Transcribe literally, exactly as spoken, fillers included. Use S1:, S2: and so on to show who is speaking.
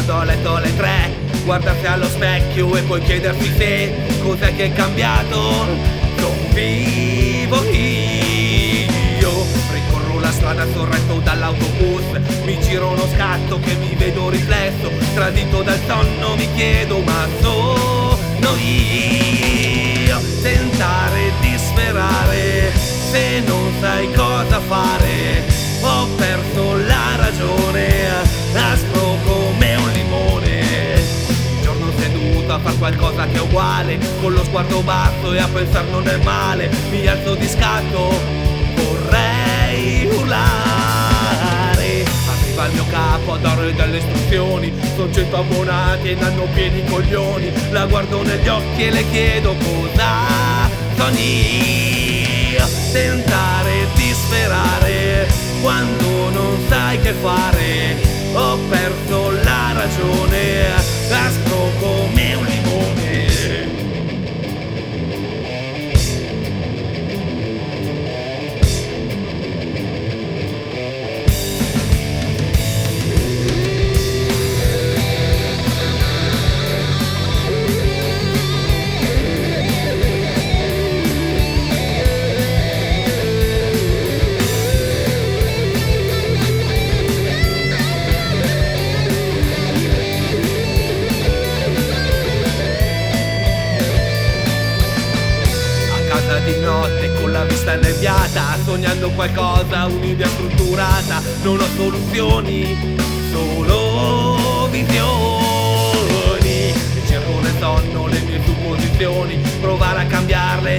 S1: andando a letto alle tre, guardarsi allo specchio e poi chiedersi se cos'è che è cambiato. Non vivo io, ricorro la strada sorretto dall'autobus, mi giro uno scatto che mi vedo riflesso, tradito dal sonno mi chiedo ma sono io. Tentare di sperare se non sai cosa fare, ho perso la ragione, aspro come un limone. Un giorno seduto a far qualcosa che è uguale, con lo sguardo basso e a pensar non è male, mi alzo di scatto, vorrei urlare. Arriva il mio capo a dare delle istruzioni, son cento abbonati e ne hanno pieni i coglioni. La guardo negli occhi e le chiedo cosa sogni. Tentare di sperare quando non sai che fare, ho perso la ragione, aspro come un limone. Di notte con la vista annebbiata, sognando qualcosa, un'idea strutturata, non ho soluzioni, solo visioni. Cerco nel sonno le mie supposizioni, provare a cambiarle